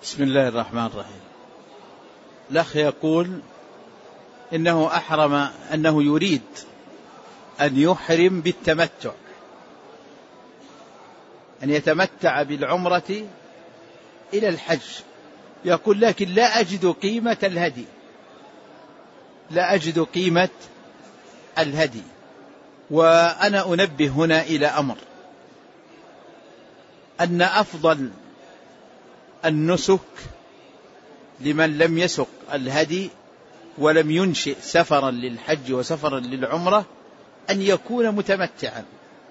بسم الله الرحمن الرحيم. الأخ يقول أنه يريد أن يحرم بالتمتع، أن يتمتع بالعمرة إلى الحج، يقول لكن لا أجد قيمة الهدي، لا أجد قيمة الهدي. وأنا أنبه هنا إلى أمر، أن أفضل النسك لمن لم يسق الهدي ولم ينشئ سفرا للحج وسفرا للعمرة أن يكون متمتعا،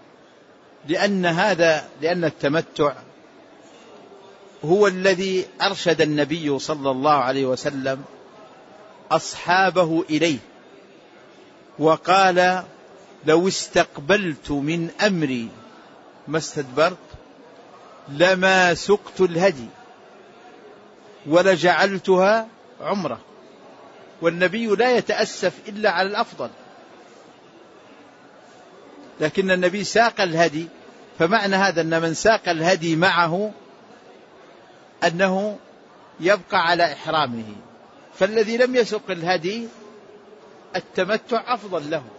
لأن التمتع هو الذي أرشد النبي صلى الله عليه وسلم أصحابه إليه، وقال: لو استقبلت من أمري ما استدبرت لما سقت الهدي ولجعلتها عمرة. والنبي لا يتأسف إلا على الأفضل، لكن النبي ساق الهدي، فمعنى هذا أن من ساق الهدي معه أنه يبقى على إحرامه، فالذي لم يسق الهدي التمتع أفضل له.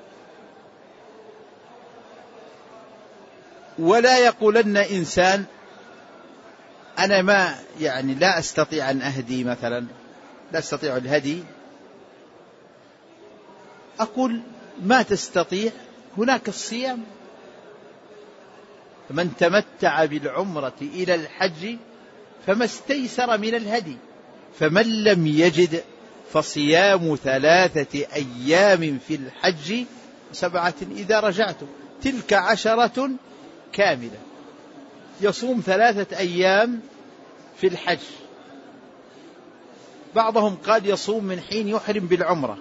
ولا يقولن إنسان أنا لا أستطيع أن أهدي مثلا، لا أستطيع الهدي. أقول ما تستطيع، هناك الصيام. من تمتع بالعمرة إلى الحج فما استيسر من الهدي، فمن لم يجد فصيام 3 أيام في الحج 7 إذا رجعتم، تلك 10 كاملة. يصوم 3 أيام في الحج. بعضهم قال يصوم من حين يحرم بالعمرة،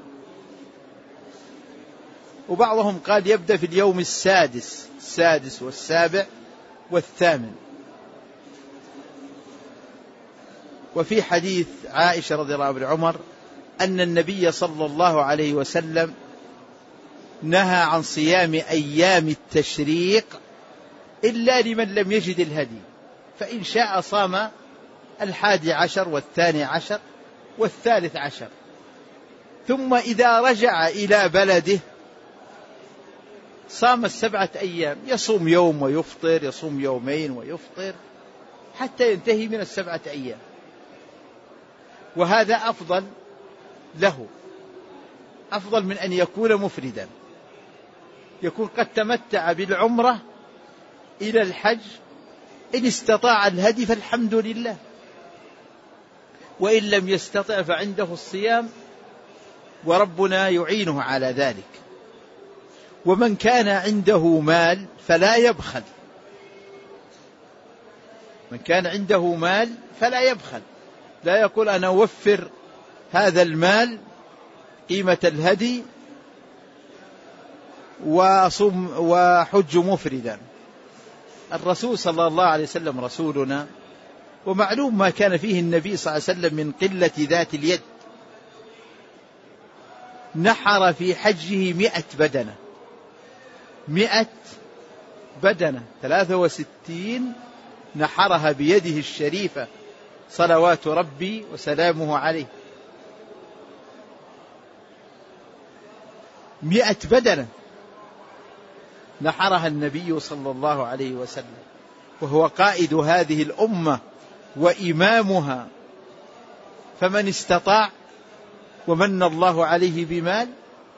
وبعضهم قال يبدأ في اليوم السادس والسابع والثامن. وفي حديث عائشة رضي الله عنها عمر أن النبي صلى الله عليه وسلم نهى عن صيام أيام التشريق إلا لمن لم يجد الهدي، فإن شاء صام 11 و12 و13، ثم إذا رجع إلى بلده صام 7 أيام، يصوم يوم ويفطر، يصوم يومين ويفطر حتى ينتهي من 7 أيام. وهذا أفضل له، أفضل من أن يكون مفردا، يكون قد تمتع بالعمرة إلى الحج. إن استطاع الهدي فالحمد لله، وإن لم يستطع فعنده الصيام، وربنا يعينه على ذلك. ومن كان عنده مال فلا يبخل، من كان عنده مال فلا يبخل، لا يقول أنا أوفر هذا المال قيمة الهدي وأصوم وحج مفردا. الرسول صلى الله عليه وسلم رسولنا، ومعلوم ما كان فيه النبي صلى الله عليه وسلم من قلة ذات اليد. نحر في حجه 100 بدنة، 100 بدنة، 63 نحرها بيده الشريفة صلوات ربي وسلامه عليه. 100 بدنة نحرها النبي صلى الله عليه وسلم، وهو قائد هذه الأمة وإمامها. فمن استطاع ومن الله عليه بمال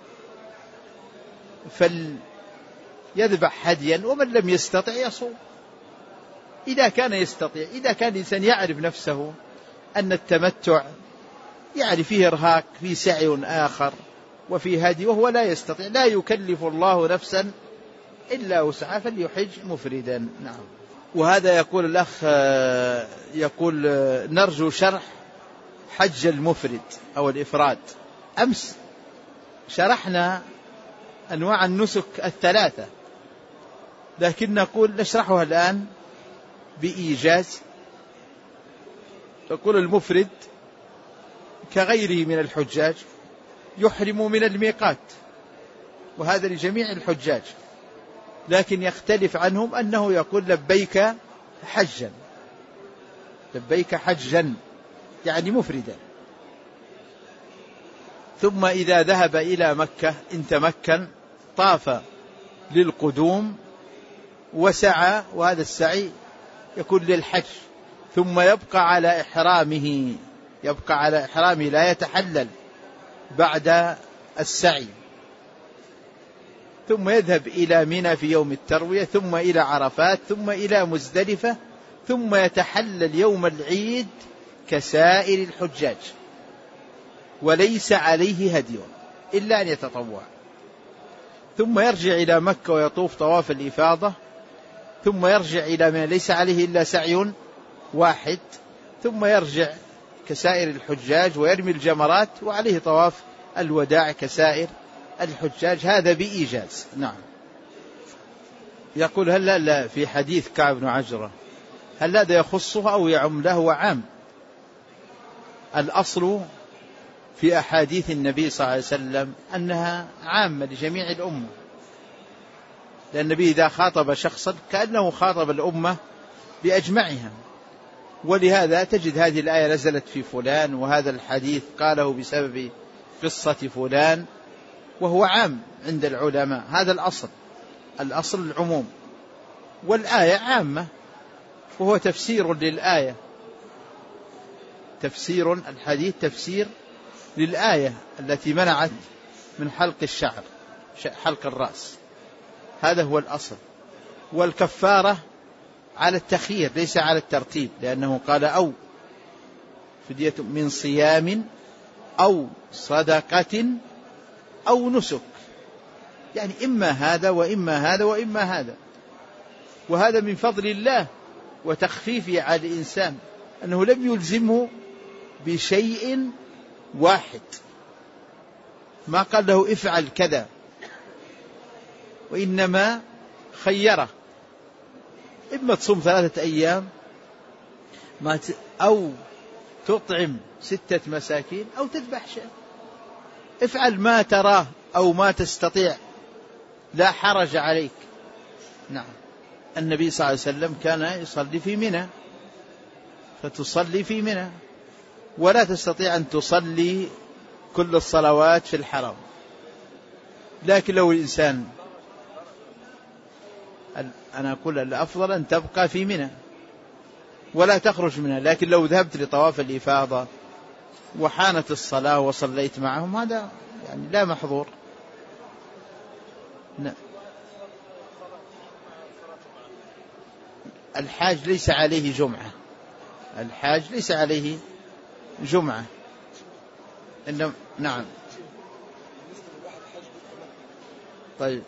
فليذبح هديا، ومن لم يستطع يصوم إذا كان يستطيع. إذا كان الإنسان يعرف نفسه أن التمتع فيه إرهاق، فيه سعي آخر، وفي هدي، وهو لا يستطيع، لا يكلف الله نفسا إلا وسعها، فليحج مفردا. نعم. وهذا يقول الأخ يقول نرجو شرح حج المفرد أو الإفراد. أمس شرحنا أنواع النسك 3، لكن نقول نشرحها الآن بإيجاز. تقول المفرد كغيره من الحجاج يحرم من الميقات، وهذا لجميع الحجاج، لكن يختلف عنهم أنه يقول لبيك حجا، لبيك حجا يعني مفردا. ثم إذا ذهب إلى مكة إن تمكن طاف للقدوم وسعى، وهذا السعي يكون للحج، ثم يبقى على إحرامه لا يتحلل بعد السعي، ثم يذهب إلى منى في يوم التروية، ثم إلى عرفات، ثم إلى مزدلفة، ثم يتحلل يوم العيد كسائر الحجاج، وليس عليه هدي إلا أن يتطوع، ثم يرجع إلى مكة ويطوف طواف الإفاضة، ثم يرجع إلى منى ليس عليه إلا سعي واحد، ثم يرجع كسائر الحجاج ويرمي الجمرات، وعليه طواف الوداع كسائر الحجاج، هذا بإيجاز. نعم. يقول هل في حديث كعب بن عجرة هل هذا يخصه أو يعم له؟ وعام. الأصل في أحاديث النبي صلى الله عليه وسلم أنها عامة لجميع الأمة، لأن النبي إذا خاطب شخصا كأنه خاطب الأمة بأجمعها، ولهذا تجد هذه الآية نزلت في فلان، وهذا الحديث قاله بسبب قصة فلان، وهو عام عند العلماء. هذا الأصل العموم، والآية عامة، وهو تفسير للآية، تفسير الحديث تفسير للآية التي منعت من حلق الشعر، حلق الرأس، هذا هو الأصل. والكفارة على التخيير ليس على الترتيب، لأنه قال أو فدية من صيام أو صدقة أو نسك، يعني إما هذا وإما هذا وإما هذا، وهذا من فضل الله وتخفيفه على الإنسان أنه لم يلزمه بشيء واحد، ما قال له افعل كذا، وإنما خيره، إما تصوم 3 أيام أو تطعم 6 مساكين أو تذبح شيء، افعل ما تراه أو ما تستطيع، لا حرج عليك. نعم. النبي صلى الله عليه وسلم كان يصلي في منى، فتصلي في منى، ولا تستطيع أن تصلي كل الصلوات في الحرم، لكن لو الإنسان، أنا أقول الأفضل أن تبقى في منى ولا تخرج منها، لكن لو ذهبت لطواف الإفاضة وحانت الصلاة وصليت معهم هذا يعني لا محظور. الحاج ليس عليه جمعة، الحاج ليس عليه جمعة. نعم. طيب،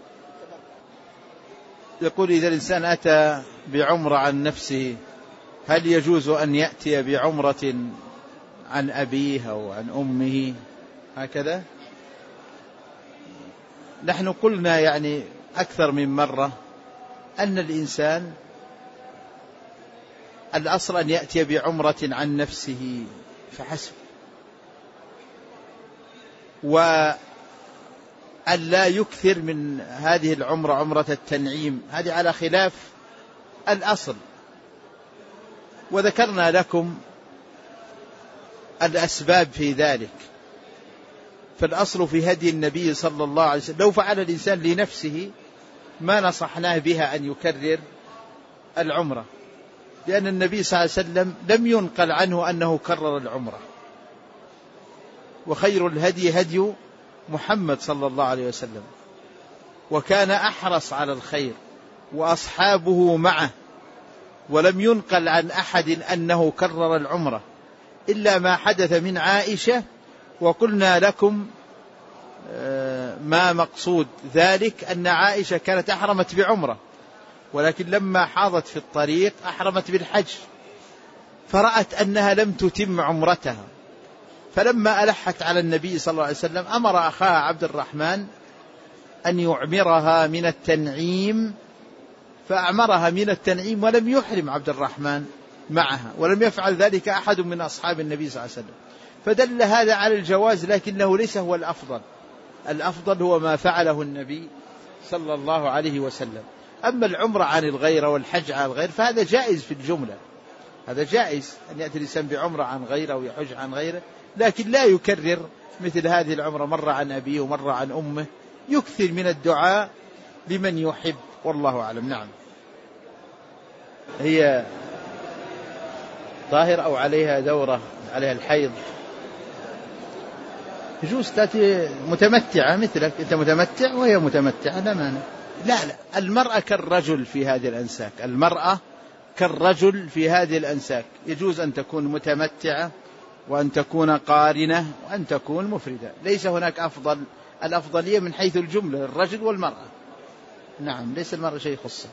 يقول إذا الإنسان أتى بعمرة عن نفسه هل يجوز أن يأتي بعمرة عن أبيه أو عن أمه هكذا؟ نحن قلنا يعني أكثر من مرة أن الإنسان الأصل أن يأتي بعمرة عن نفسه فحسب، وأن لا يكثر من هذه العمرة عمرة التنعيم، هذه على خلاف الأصل. وذكرنا لكم الأسباب في ذلك، فالأصل في هدي النبي صلى الله عليه وسلم لو فعل الإنسان لنفسه ما نصحناه بها أن يكرر العمرة، لأن النبي صلى الله عليه وسلم لم ينقل عنه أنه كرر العمرة، وخير الهدي هدي محمد صلى الله عليه وسلم، وكان أحرص على الخير وأصحابه معه، ولم ينقل عن أحد أنه كرر العمرة إلا ما حدث من عائشة، وقلنا لكم ما مقصود ذلك، أن عائشة كانت أحرمت بعمرة، ولكن لما حاضت في الطريق أحرمت بالحج، فرأت أنها لم تتم عمرتها، فلما ألحت على النبي صلى الله عليه وسلم أمر أخاها عبد الرحمن أن يعمرها من التنعيم، فأعمرها من التنعيم ولم يحرم عبد الرحمن معها، ولم يفعل ذلك أحد من أصحاب النبي صلى الله عليه وسلم، فدل هذا على الجواز، لكنه ليس هو الأفضل. الأفضل هو ما فعله النبي صلى الله عليه وسلم. أما العمرة عن الغير والحج عن الغير فهذا جائز في الجملة، هذا جائز أن يأتي الإنسان بعمرة عن غيره أو يحج عن غيره، لكن لا يكرر مثل هذه العمرة مرة عن أبيه ومرة عن أمه، يكثر من الدعاء لمن يحب، والله أعلم. نعم. هي طاهر أو عليها دورة، عليها الحيض، يجوز تأتي متمتعة مثلك، أنت متمتع وهي متمتعة، لا مانع. لا المرأة كالرجل في هذه الأنساك، المرأة كالرجل في هذه الأنساك، يجوز أن تكون متمتعة وأن تكون قارنة وأن تكون مفردة، ليس هناك أفضل، الأفضلية من حيث الجملة الرجل والمرأة. نعم، ليس المرأة شيء خصة.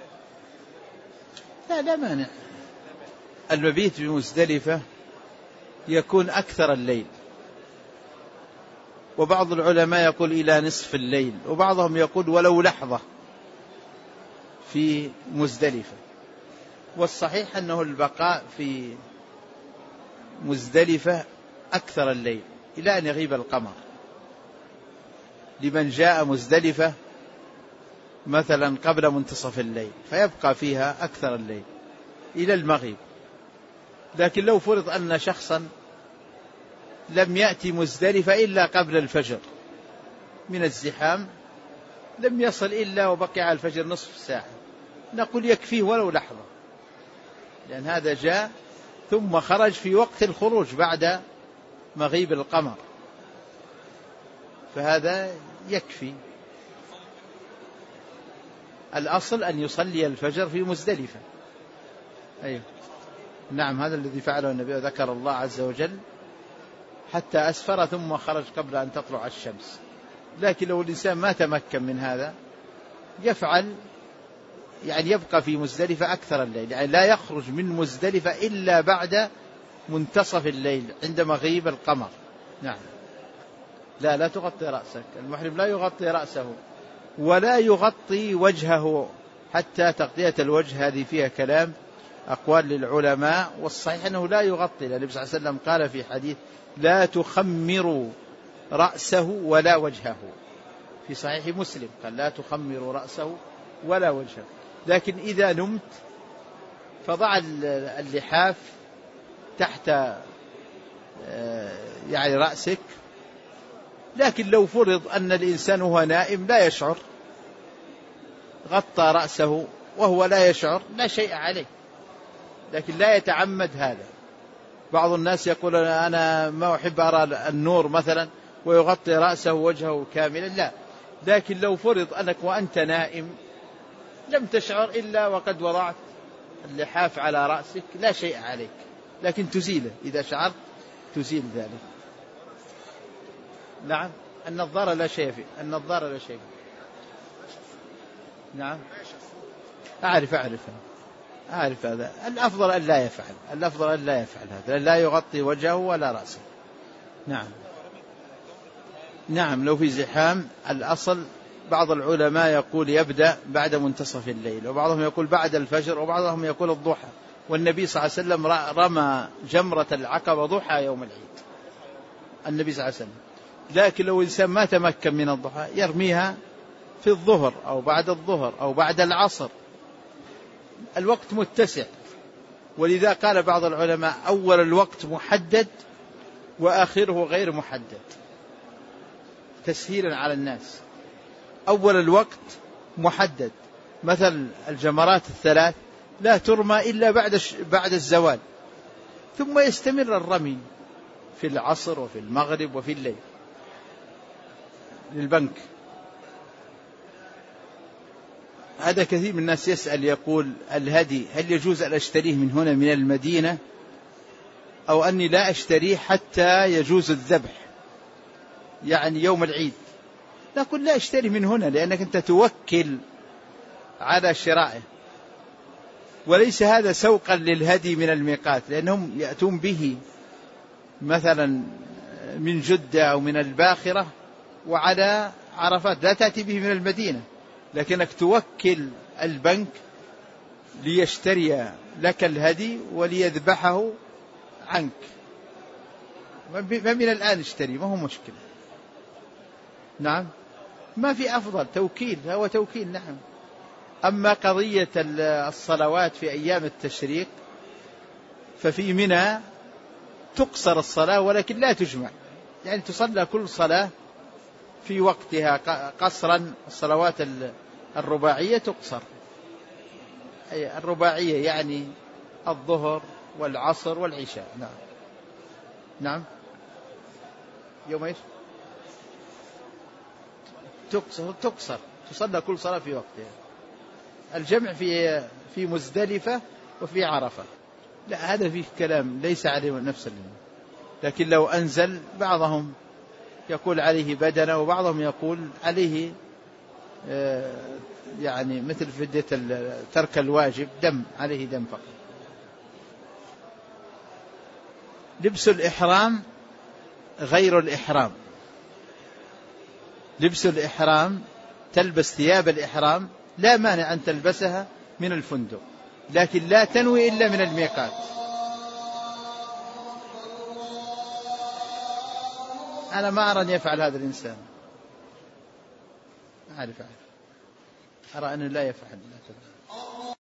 لا مانع. المبيت بمزدلفة يكون أكثر الليل، وبعض العلماء يقول إلى نصف الليل، وبعضهم يقول ولو لحظة في مزدلفة. والصحيح أنه البقاء في مزدلفة أكثر الليل إلى أن يغيب القمر، لمن جاء مزدلفة مثلا قبل منتصف الليل فيبقى فيها أكثر الليل إلى المغيب. لكن لو فرض أن شخصا لم يأتي مزدلفة إلا قبل الفجر من الزحام، لم يصل إلا وبقي على الفجر نصف ساعة، نقول يكفيه ولو لحظة، لأن هذا جاء ثم خرج في وقت الخروج بعد مغيب القمر، فهذا يكفي. الأصل أن يصلي الفجر في مزدلفة. أيوه. نعم، هذا الذي فعله النبي، ذكر الله عز وجل حتى أسفر ثم خرج قبل أن تطلع الشمس. لكن لو الإنسان ما تمكن من هذا يفعل، يعني يبقى في مزدلفة أكثر الليل، يعني لا يخرج من مزدلفة إلا بعد منتصف الليل عند مغيب القمر. نعم. لا تغطي رأسك، المحرم لا يغطي رأسه ولا يغطي وجهه حتى تغطية الوجه، هذه فيها كلام أقوال للعلماء، والصحيح أنه لا يغطي، لأن النبي صلى الله عليه وسلم قال في حديث لا تخمروا رأسه ولا وجهه، في صحيح مسلم قال لا تخمروا رأسه ولا وجهه. لكن إذا نمت فضع اللحاف تحت يعني رأسك، لكن لو فرض أن الإنسان وهو نائم لا يشعر، غطى رأسه وهو لا يشعر، لا شيء عليه، لكن لا يتعمد هذا. بعض الناس يقول أنا ما أحب أرى النور مثلا ويغطي رأسه ووجهه كاملا، لا. لكن لو فرض أنك وأنت نائم لم تشعر إلا وقد وضعت اللحاف على رأسك، لا شيء عليك، لكن تزيله إذا شعرت، تزيل ذلك. نعم. النظارة لا شيء فيه، النظارة لا شيء فيه. نعم، أعرف هذا. الأفضل أن لا يفعل، الأفضل أن لا يفعل هذا، لا يغطي وجهه ولا رأسه. نعم، لو في زحام الأصل، بعض العلماء يقول يبدأ بعد منتصف الليل، وبعضهم يقول بعد الفجر، وبعضهم يقول الضحى، والنبي صلى الله عليه وسلم رمى جمرة العقبة ضحى يوم العيد، النبي صلى الله عليه وسلم. لكن لو إنسان ما تمكن من الضحى يرميها في الظهر أو بعد الظهر أو بعد العصر، الوقت متسع. ولذا قال بعض العلماء أول الوقت محدد وآخره غير محدد، تسهيلا على الناس. أول الوقت محدد، مثل الجمرات الثلاث لا ترمى إلا بعد الزوال، ثم يستمر الرمي في العصر وفي المغرب وفي الليل. للبنك هذا كثير من الناس يسأل يقول الهدي هل يجوز أن أشتريه من هنا من المدينة أو أني لا أشتريه حتى يجوز الذبح يعني يوم العيد؟ نقول لا اشتري من هنا، لأنك أنت توكل على شرائه، وليس هذا سوقا للهدي من الميقات، لأنهم يأتون به مثلا من جدة أو من الباخرة وعلى عرفات، لا تأتي به من المدينة، لكنك توكل البنك ليشتري لك الهدي وليذبحه عنك، ما من الآن اشتري، ما هو مشكلة. نعم، ما في أفضل، توكيل، هو توكيل. نعم. أما قضية الصلوات في أيام التشريق ففي منى تقصر الصلاة ولكن لا تجمع، يعني تصلى كل صلاة في وقتها قصرا. الصلوات الرباعية تقصر، أي الرباعية يعني الظهر والعصر والعشاء. نعم. نعم. يوم ايش؟ تقصر تصلى كل صلاة في وقتها. الجمع في مزدلفة وفي عرفة. لا، هذا فيه كلام ليس عليه نفس الجمع. لكن لو أنزل، بعضهم يقول عليه بدنة وبعضهم يقول عليه يعني مثل فدية ترك الواجب، دم عليه، دم فقط. لبس الإحرام غير الإحرام. لبس الإحرام، تلبس ثياب الإحرام، لا مانع أن تلبسها من الفندق، لكن لا تنوي إلا من الميقات. أنا ما أرى أن يفعل هذا الإنسان، أعرف أرى أنه لا يفعل.